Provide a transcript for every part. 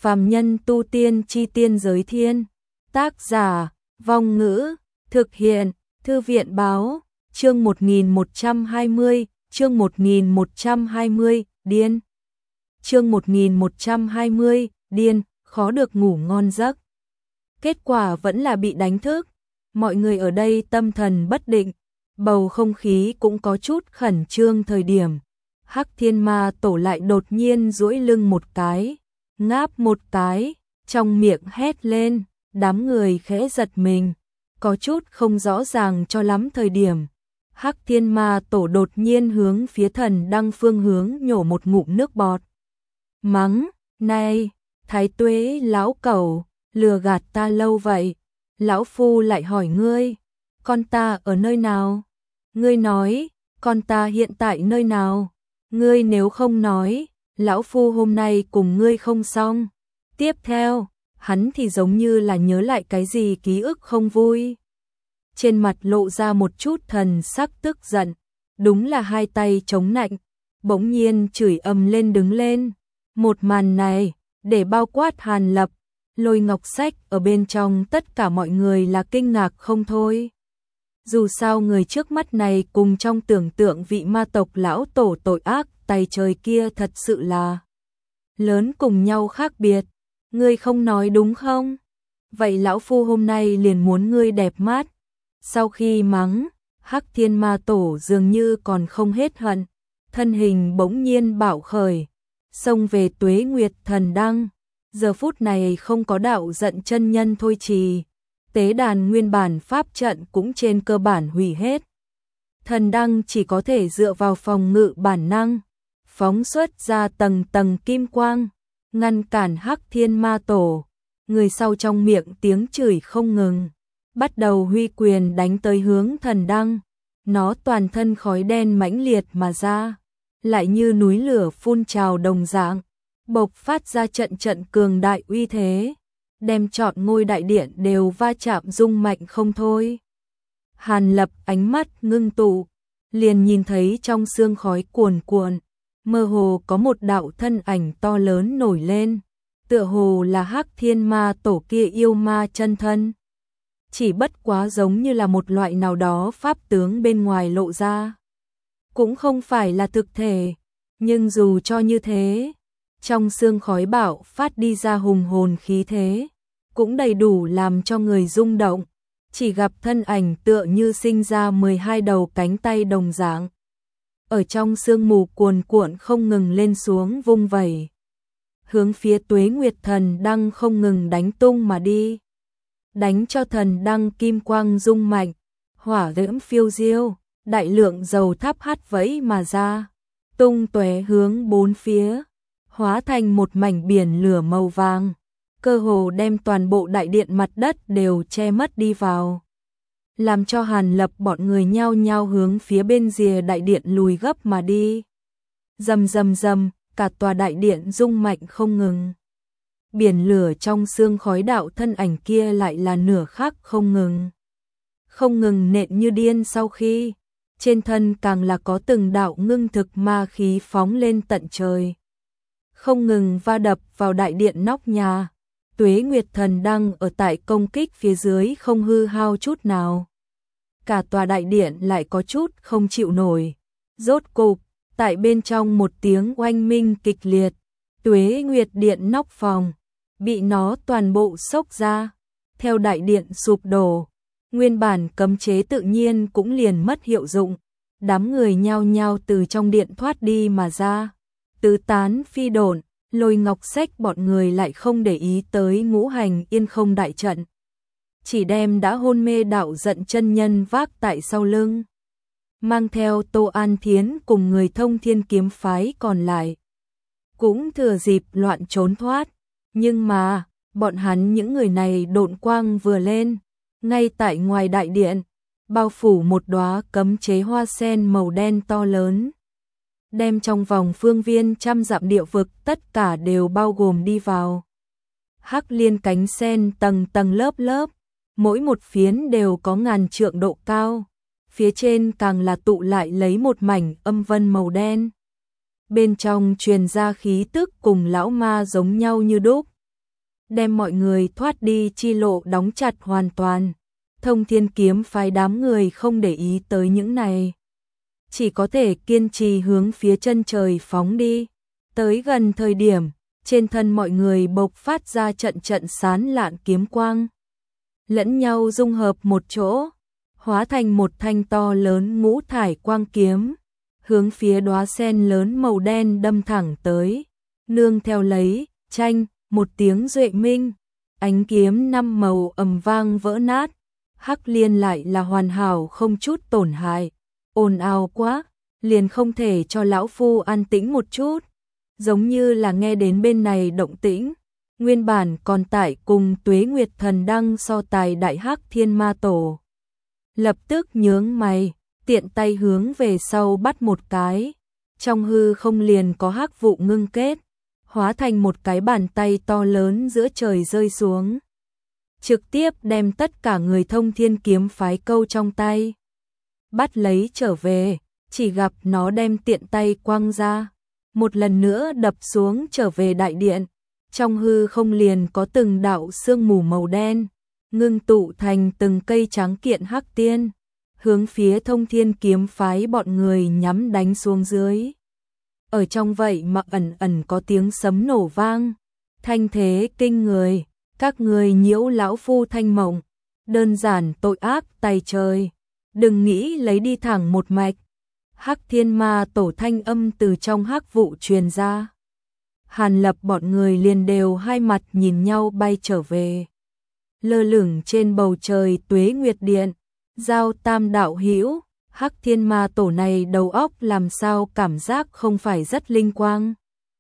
Phàm nhân tu tiên chi tiên giới thiên. Tác giả, Vong Ngữ, thực hiện, Thư viện báo, chương 1120, chương 1120, điên. Chương 1120, điên, khó được ngủ ngon giấc. Kết quả vẫn là bị đánh thức. Mọi người ở đây tâm thần bất định, bầu không khí cũng có chút khẩn trương thời điểm. Hắc Thiên Ma Tổ lại đột nhiên duỗi lưng một cái, ngáp một cái, trong miệng hét lên, đám người khẽ giật mình, có chút không rõ ràng cho lắm thời điểm. Hắc Thiên Ma Tổ đột nhiên hướng phía Thần Đăng phương hướng nhổ một ngụm nước bọt. Mắng, này, Thái Tuế lão cẩu, lừa gạt ta lâu vậy, lão phu lại hỏi ngươi, con ta ở nơi nào? Ngươi nói, con ta hiện tại nơi nào? Ngươi nếu không nói, lão phu hôm nay cùng ngươi không xong. Tiếp theo, hắn thì giống như là nhớ lại cái gì ký ức không vui. Trên mặt lộ ra một chút thần sắc tức giận, đúng là hai tay chống nạnh, bỗng nhiên chửi ầm lên đứng lên. Một màn này, để bao quát Hàn Lập, Lôi Ngọc Sách ở bên trong tất cả mọi người là kinh ngạc không thôi. Dù sao người trước mắt này cùng trong tưởng tượng vị ma tộc lão tổ tội ác tay trời kia thật sự là lớn cùng nhau khác biệt. Ngươi không nói đúng không? Vậy lão phu hôm nay liền muốn ngươi đẹp mắt. Sau khi mắng, Hắc Thiên Ma Tổ dường như còn không hết hận, thân hình bỗng nhiên bạo khởi, xông về Tuế Nguyệt Thần Đăng. Giờ phút này không có đạo giận chân nhân thôi trì, tế đàn nguyên bản pháp trận cũng trên cơ bản hủy hết. Thần Đăng chỉ có thể dựa vào phòng ngự bản năng, phóng xuất ra tầng tầng kim quang, ngăn cản Hắc Thiên Ma Tổ. Người sau trong miệng tiếng chửi không ngừng, bắt đầu huy quyền đánh tới hướng Thần Đăng. Nó toàn thân khói đen mãnh liệt mà ra, lại như núi lửa phun trào đồng dạng, bộc phát ra trận trận cường đại uy thế, đem trọn ngôi đại điện đều va chạm rung mạnh không thôi. Hàn Lập ánh mắt ngưng tụ, liền nhìn thấy trong sương khói cuồn cuộn, mơ hồ có một đạo thân ảnh to lớn nổi lên, tựa hồ là Hắc Thiên Ma Tổ kia yêu ma chân thân. Chỉ bất quá giống như là một loại nào đó pháp tướng bên ngoài lộ ra, cũng không phải là thực thể, nhưng dù cho như thế, trong sương khói bạo phát đi ra hùng hồn khí thế, cũng đầy đủ làm cho người rung động. Chỉ gặp thân ảnh tựa như sinh ra 12 đầu cánh tay đồng dạng, ở trong sương mù cuồn cuộn không ngừng lên xuống vung vẩy, hướng phía Tuế Nguyệt Thần Đăng không ngừng đánh tung mà đi, đánh cho Thần Đăng kim quang rung mạnh, hỏa diễm phiêu diêu, đại lượng dầu thắp hắt vẫy mà ra, tung tóe hướng bốn phía, hóa thành một mảnh biển lửa màu vàng, cơ hồ đem toàn bộ đại điện mặt đất đều che mất đi vào, làm cho Hàn Lập bọn người nhao nhao hướng phía bên rìa đại điện lùi gấp mà đi. Rầm rầm rầm, cả tòa đại điện rung mạnh không ngừng. Biển lửa trong sương khói đạo thân ảnh kia lại là nửa khắc không ngừng. Không ngừng nện như điên, sau khi trên thân càng là có từng đạo ngưng thực ma khí phóng lên tận trời, không ngừng va đập vào đại điện nóc nhà. Tuế Nguyệt Thần Đăng ở tại công kích phía dưới không hư hao chút nào. Cả tòa đại điện lại có chút không chịu nổi. Rốt cục, tại bên trong một tiếng oanh minh kịch liệt, Tuế Nguyệt Điện nóc phòng bị nó toàn bộ xốc ra. Theo đại điện sụp đổ, nguyên bản cấm chế tự nhiên cũng liền mất hiệu dụng. Đám người nhao nhao từ trong điện thoát đi mà ra, tứ tán phi độn. Lôi Ngọc Sách bọn người lại không để ý tới Ngũ Hành Yên Không đại trận, chỉ đem đã hôn mê đạo giận chân nhân vác tại sau lưng, mang theo Tô An Thiến cùng người Thông Thiên Kiếm phái còn lại, cũng thừa dịp loạn trốn thoát. Nhưng mà, bọn hắn những người này độn quang vừa lên, ngay tại ngoài đại điện, bao phủ một đóa cấm chế hoa sen màu đen to lớn, đem trong vòng phương viên trăm dặm địa vực tất cả đều bao gồm đi vào. Hắc liên cánh sen tầng tầng lớp lớp, mỗi một phiến đều có ngàn trượng độ cao, phía trên càng là tụ lại lấy một mảnh âm vân màu đen. Bên trong truyền ra khí tức cùng lão ma giống nhau như đúc, đem mọi người thoát đi chi lộ đóng chặt hoàn toàn. Thông Thiên kiếm phái đám người không để ý tới những này, chỉ có thể kiên trì hướng phía chân trời phóng đi. Tới gần thời điểm, trên thân mọi người bộc phát ra trận trận sán lạn kiếm quang, lẫn nhau dung hợp một chỗ, hóa thành một thanh to lớn ngũ thải quang kiếm, hướng phía đóa sen lớn màu đen đâm thẳng tới. Nương theo lấy, chanh, một tiếng duệ minh, ánh kiếm năm màu ầm vang vỡ nát, hắc liên lại là hoàn hảo không chút tổn hại. Ồn ào quá, liền không thể cho lão phu an tĩnh một chút, giống như là nghe đến bên này động tĩnh. Nguyên bản còn tại cùng Tuế Nguyệt Thần Đăng so tài đại hắc thiên ma tổ, lập tức nhướng mày, tiện tay hướng về sau bắt một cái, trong hư không liền có hắc vụ ngưng kết, hóa thành một cái bàn tay to lớn giữa trời rơi xuống, trực tiếp đem tất cả người Thông Thiên kiếm phái câu trong tay, bắt lấy trở về. Chỉ gặp nó đem tiện tay quăng ra, một lần nữa đập xuống trở về đại điện. Trong hư không liền có từng đạo sương mù màu đen, ngưng tụ thành từng cây tráng kiện hắc tiên, hướng phía Thông Thiên kiếm phái bọn người nhắm đánh xuống dưới. Ở trong vậy mà ẩn ẩn có tiếng sấm nổ vang, thanh thế kinh người, các người nhiễu lão phu thanh mộng, đơn giản tội ác tày trời, đừng nghĩ lấy đi thẳng một mạch. Hắc thiên ma tổ thanh âm từ trong hắc vụ truyền ra. Hàn Lập bọn người liền đều hai mặt nhìn nhau bay trở về. Lơ lửng trên bầu trời Tuế Nguyệt Điện, Giao Tam đạo hữu, Hắc thiên ma tổ này đầu óc làm sao cảm giác không phải rất linh quang.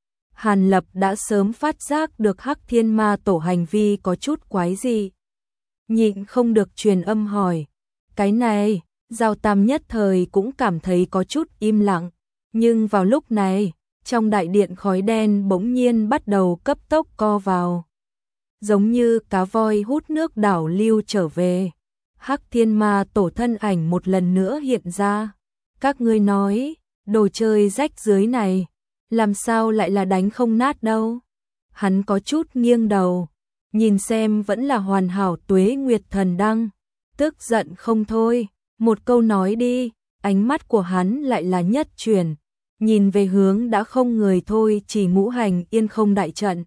Hàn Lập đã sớm phát giác được Hắc thiên ma tổ hành vi có chút quái gì. Nhịn không được truyền âm hỏi, cái này. Giao Tam nhất thời cũng cảm thấy có chút im lặng, nhưng vào lúc này, trong đại điện khói đen bỗng nhiên bắt đầu cấp tốc co vào. Giống như cá voi hút nước đảo lưu trở về. Hắc thiên ma tổ thân ảnh một lần nữa hiện ra. Các ngươi nói, đồ chơi rách dưới này, làm sao lại là đánh không nát đâu. Hắn có chút nghiêng đầu, nhìn xem vẫn là hoàn hảo Tuế Nguyệt Thần Đăng, tức giận không thôi. Một câu nói đi, ánh mắt của hắn lại là nhất chuyển, nhìn về hướng đã không người thôi chỉ ngũ hành yên không đại trận.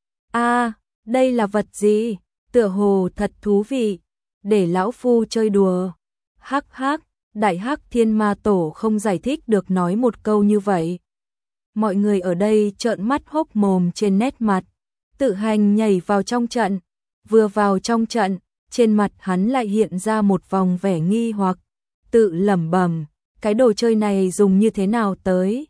A, đây là vật gì? Tựa hồ thật thú vị, để lão phu chơi đùa. Hắc hắc, đại hắc thiên ma tổ không giải thích được nói một câu như vậy. Mọi người ở đây trợn mắt hốc mồm trên nét mặt, tự hành nhảy vào trong trận, vừa vào trong trận. Trên mặt hắn lại hiện ra một vòng vẻ nghi hoặc, tự lẩm bẩm, cái đồ chơi này dùng như thế nào tới?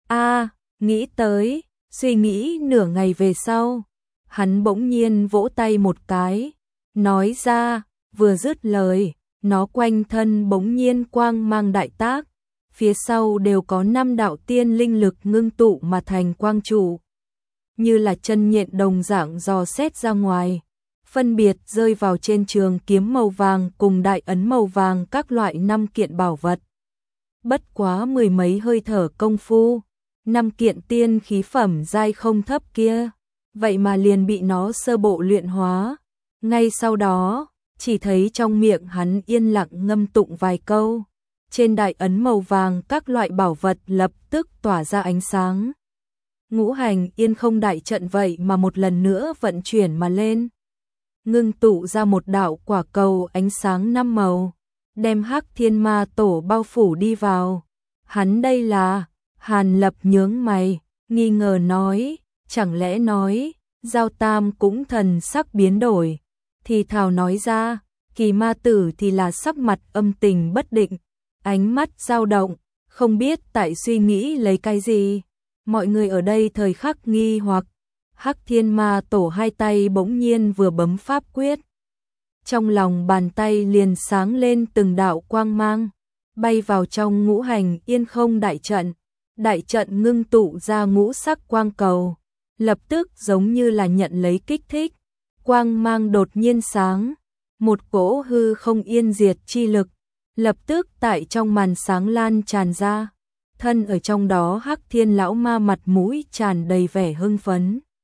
Nghĩ tới, suy nghĩ nửa ngày về sau, hắn bỗng nhiên vỗ tay một cái, nói ra, vừa dứt lời, nó quanh thân bỗng nhiên quang mang đại tác, phía sau đều có 5 đạo tiên linh lực ngưng tụ mà thành quang trụ, như là chân nhện đồng dạng dò xét ra ngoài. Phân biệt rơi vào trên trường kiếm màu vàng cùng đại ấn màu vàng các loại 5 kiện bảo vật. Bất quá mười mấy hơi thở công phu, 5 kiện tiên khí phẩm giai không thấp kia, vậy mà liền bị nó sơ bộ luyện hóa. Ngay sau đó, chỉ thấy trong miệng hắn yên lặng ngâm tụng vài câu. Trên đại ấn màu vàng các loại bảo vật lập tức tỏa ra ánh sáng. Ngũ hành yên không đại trận vậy mà một lần nữa vận chuyển mà lên. Ngưng tụ ra một đạo quả cầu ánh sáng 5 màu, đem Hắc thiên ma tổ bao phủ đi vào. Hắn đây là, Hàn Lập nhướng mày, nghi ngờ nói, chẳng lẽ nói, Giao Tam cũng thần sắc biến đổi, thì thào nói ra, Kỳ ma tử thì là sắc mặt âm tình bất định, ánh mắt dao động, không biết tại suy nghĩ lấy cái gì. Mọi người ở đây thời khắc nghi hoặc, Hắc thiên ma tổ hai tay bỗng nhiên vừa bấm pháp quyết. Trong lòng bàn tay liền sáng lên từng đạo quang mang, bay vào trong ngũ hành yên không đại trận. Đại trận ngưng tụ ra ngũ sắc quang cầu, lập tức giống như là nhận lấy kích thích. Quang mang đột nhiên sáng, một cỗ hư không yên diệt chi lực, lập tức tại trong màn sáng lan tràn ra. Thân ở trong đó Hắc thiên lão ma mặt mũi tràn đầy vẻ hưng phấn.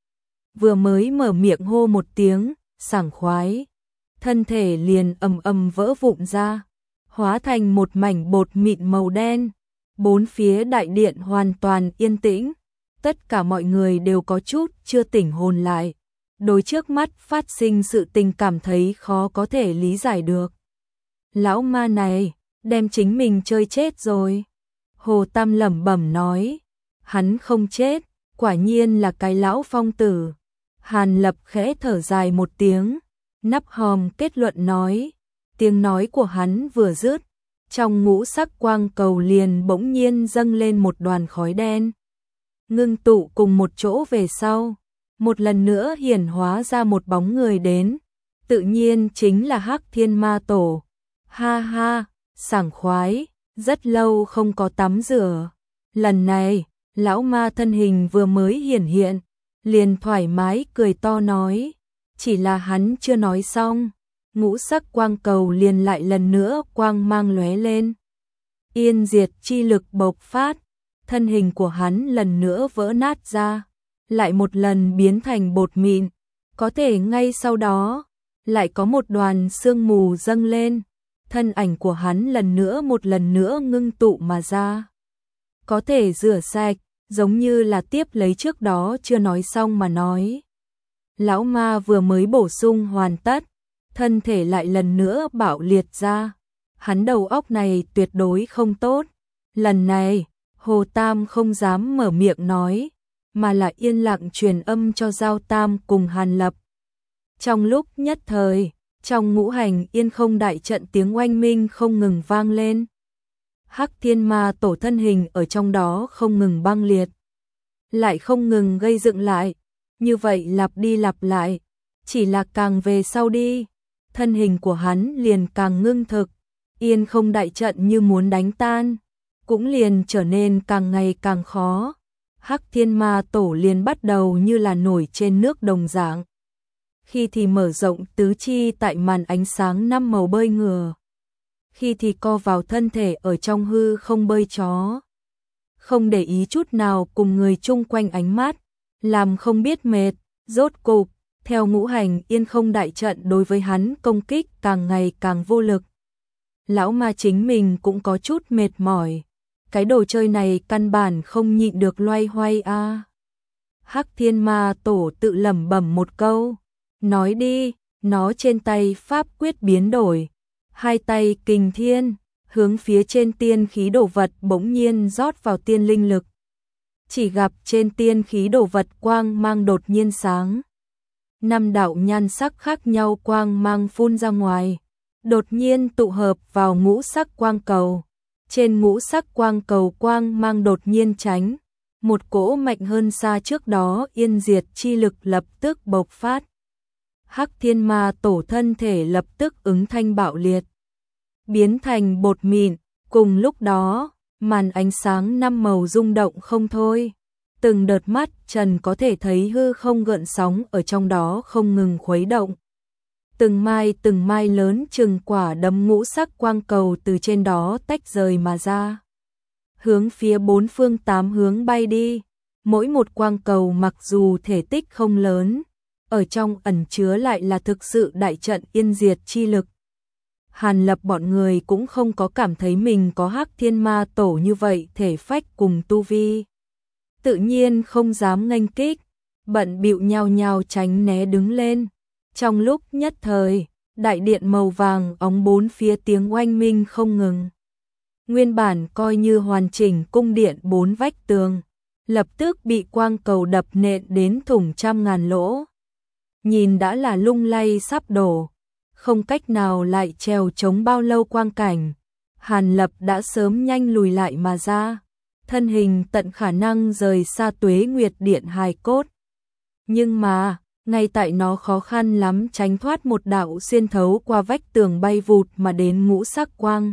vừa mới mở miệng hô một tiếng, sảng khoái, thân thể liền ầm ầm vỡ vụn ra, hóa thành một mảnh bột mịn màu đen. Bốn phía đại điện hoàn toàn yên tĩnh, tất cả mọi người đều có chút chưa tỉnh hồn lại. Đối trước mắt phát sinh sự tình cảm thấy khó có thể lý giải được. Lão ma này, đem chính mình chơi chết rồi. Hồ Tam lẩm bẩm nói, hắn không chết, quả nhiên là cái lão phong tử. Hàn Lập khẽ thở dài một tiếng, nắp hòm kết luận nói, tiếng nói của hắn vừa dứt, trong ngũ sắc quang cầu liền bỗng nhiên dâng lên một đoàn khói đen. Ngưng tụ cùng một chỗ về sau, một lần nữa hiển hóa ra một bóng người đến, tự nhiên chính là Hắc Thiên Ma Tổ. Ha ha, sảng khoái, rất lâu không có tắm rửa. Lần này, lão ma thân hình vừa mới hiển hiện, liền thoải mái cười to nói, chỉ là hắn chưa nói xong, ngũ sắc quang cầu liền lại lần nữa quang mang lóe lên. Yên diệt chi lực bộc phát, thân hình của hắn lần nữa vỡ nát ra, lại một lần biến thành bột mịn, có thể ngay sau đó, lại có một đoàn sương mù dâng lên, thân ảnh của hắn một lần nữa ngưng tụ mà ra. Có thể rửa sạch, giống như là tiếp lấy trước đó chưa nói xong mà nói. Lão ma vừa mới bổ sung hoàn tất, thân thể lại lần nữa bạo liệt ra. Hắn đầu óc này tuyệt đối không tốt. Lần này, Hồ Tam không dám mở miệng nói, mà là yên lặng truyền âm cho Giao Tam cùng Hàn Lập. Trong lúc nhất thời, trong ngũ hành yên không đại trận tiếng oanh minh không ngừng vang lên. Hắc Thiên Ma Tổ thân hình ở trong đó không ngừng băng liệt, lại không ngừng gây dựng lại, như vậy lặp đi lặp lại, chỉ là càng về sau đi, thân hình của hắn liền càng ngưng thực, yên không đại trận như muốn đánh tan, cũng liền trở nên càng ngày càng khó. Hắc Thiên Ma Tổ liền bắt đầu như là nổi trên nước đồng dạng, khi thì mở rộng tứ chi tại màn ánh sáng năm màu bơi ngửa, khi thì co vào thân thể ở trong hư không bơi chó, không để ý chút nào cùng người chung quanh ánh mắt, làm không biết mệt. Rốt cục, theo ngũ hành yên không đại trận đối với hắn công kích càng ngày càng vô lực. Lão ma chính mình cũng có chút mệt mỏi, cái đồ chơi này căn bản không nhịn được loay hoay a. Hắc Thiên Ma Tổ tự lẩm bẩm một câu, nói đi, nó trên tay pháp quyết biến đổi, hai tay kình thiên, hướng phía trên tiên khí đồ vật bỗng nhiên rót vào tiên linh lực. Chỉ gặp trên tiên khí đồ vật quang mang đột nhiên sáng. Năm đạo nhan sắc khác nhau quang mang phun ra ngoài, đột nhiên tụ hợp vào ngũ sắc quang cầu. Trên ngũ sắc quang cầu quang mang đột nhiên tránh, một cỗ mạnh hơn xa trước đó yên diệt chi lực lập tức bộc phát. Hắc Thiên Ma Tổ thân thể lập tức ứng thanh bạo liệt, biến thành bột mịn. Cùng lúc đó, màn ánh sáng năm màu rung động không thôi, từng đợt mắt trần có thể thấy hư không gợn sóng ở trong đó không ngừng khuấy động. Từng mai lớn chừng quả đấm ngũ sắc quang cầu từ trên đó tách rời mà ra, hướng phía bốn phương tám hướng bay đi. Mỗi một quang cầu mặc dù thể tích không lớn, ở trong ẩn chứa lại là thực sự đại trận yên diệt chi lực. Hàn Lập bọn người cũng không có cảm thấy mình có Hắc Thiên Ma Tổ như vậy thể phách cùng tu vi, tự nhiên không dám nghênh kích, bận bịu nhao nhao tránh né đứng lên. Trong lúc nhất thời, đại điện màu vàng óng bốn phía tiếng oanh minh không ngừng. Nguyên bản coi như hoàn chỉnh cung điện bốn vách tường, lập tức bị quang cầu đập nện đến thủng trăm ngàn lỗ. Nhìn đã là lung lay sắp đổ, không cách nào lại trèo chống bao lâu quang cảnh. Hàn Lập đã sớm nhanh lùi lại mà ra, thân hình tận khả năng rời xa Tuế Nguyệt Điện hài cốt. Nhưng mà, ngay tại nó khó khăn lắm tránh thoát một đạo xuyên thấu qua vách tường bay vụt mà đến ngũ sắc quang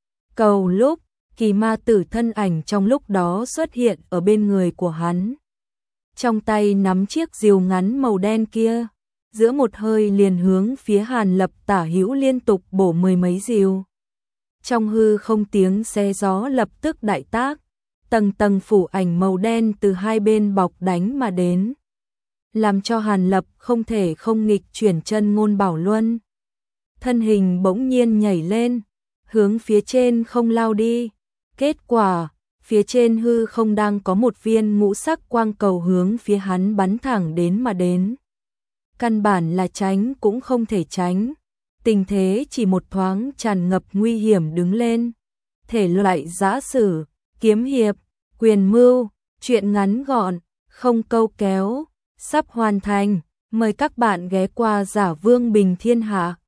cầu lúc, Kỳ Ma Tử thân ảnh trong lúc đó xuất hiện ở bên người của hắn. Trong tay nắm chiếc rìu ngắn màu đen kia, giữa một hơi liền hướng phía Hàn Lập tả hữu liên tục bổ mười mấy rìu. Trong hư không tiếng xé gió lập tức đại tác, tầng tầng phủ ảnh màu đen từ hai bên bọc đánh mà đến. làm cho Hàn Lập không thể không nghịch chuyển chân ngôn bảo luân. Thân hình bỗng nhiên nhảy lên, hướng phía trên không lao đi. Kết quả, phía trên hư không đang có một viên ngũ sắc quang cầu hướng phía hắn bắn thẳng đến mà đến. Căn bản là tránh cũng không thể tránh. Tình thế chỉ một thoáng tràn ngập nguy hiểm đứng lên. Thể loại giã sử, kiếm hiệp, quyền mưu, truyện ngắn gọn, không câu kéo, sắp hoàn thành. Mời các bạn ghé qua Giả Vương Bình Thiên Hạ.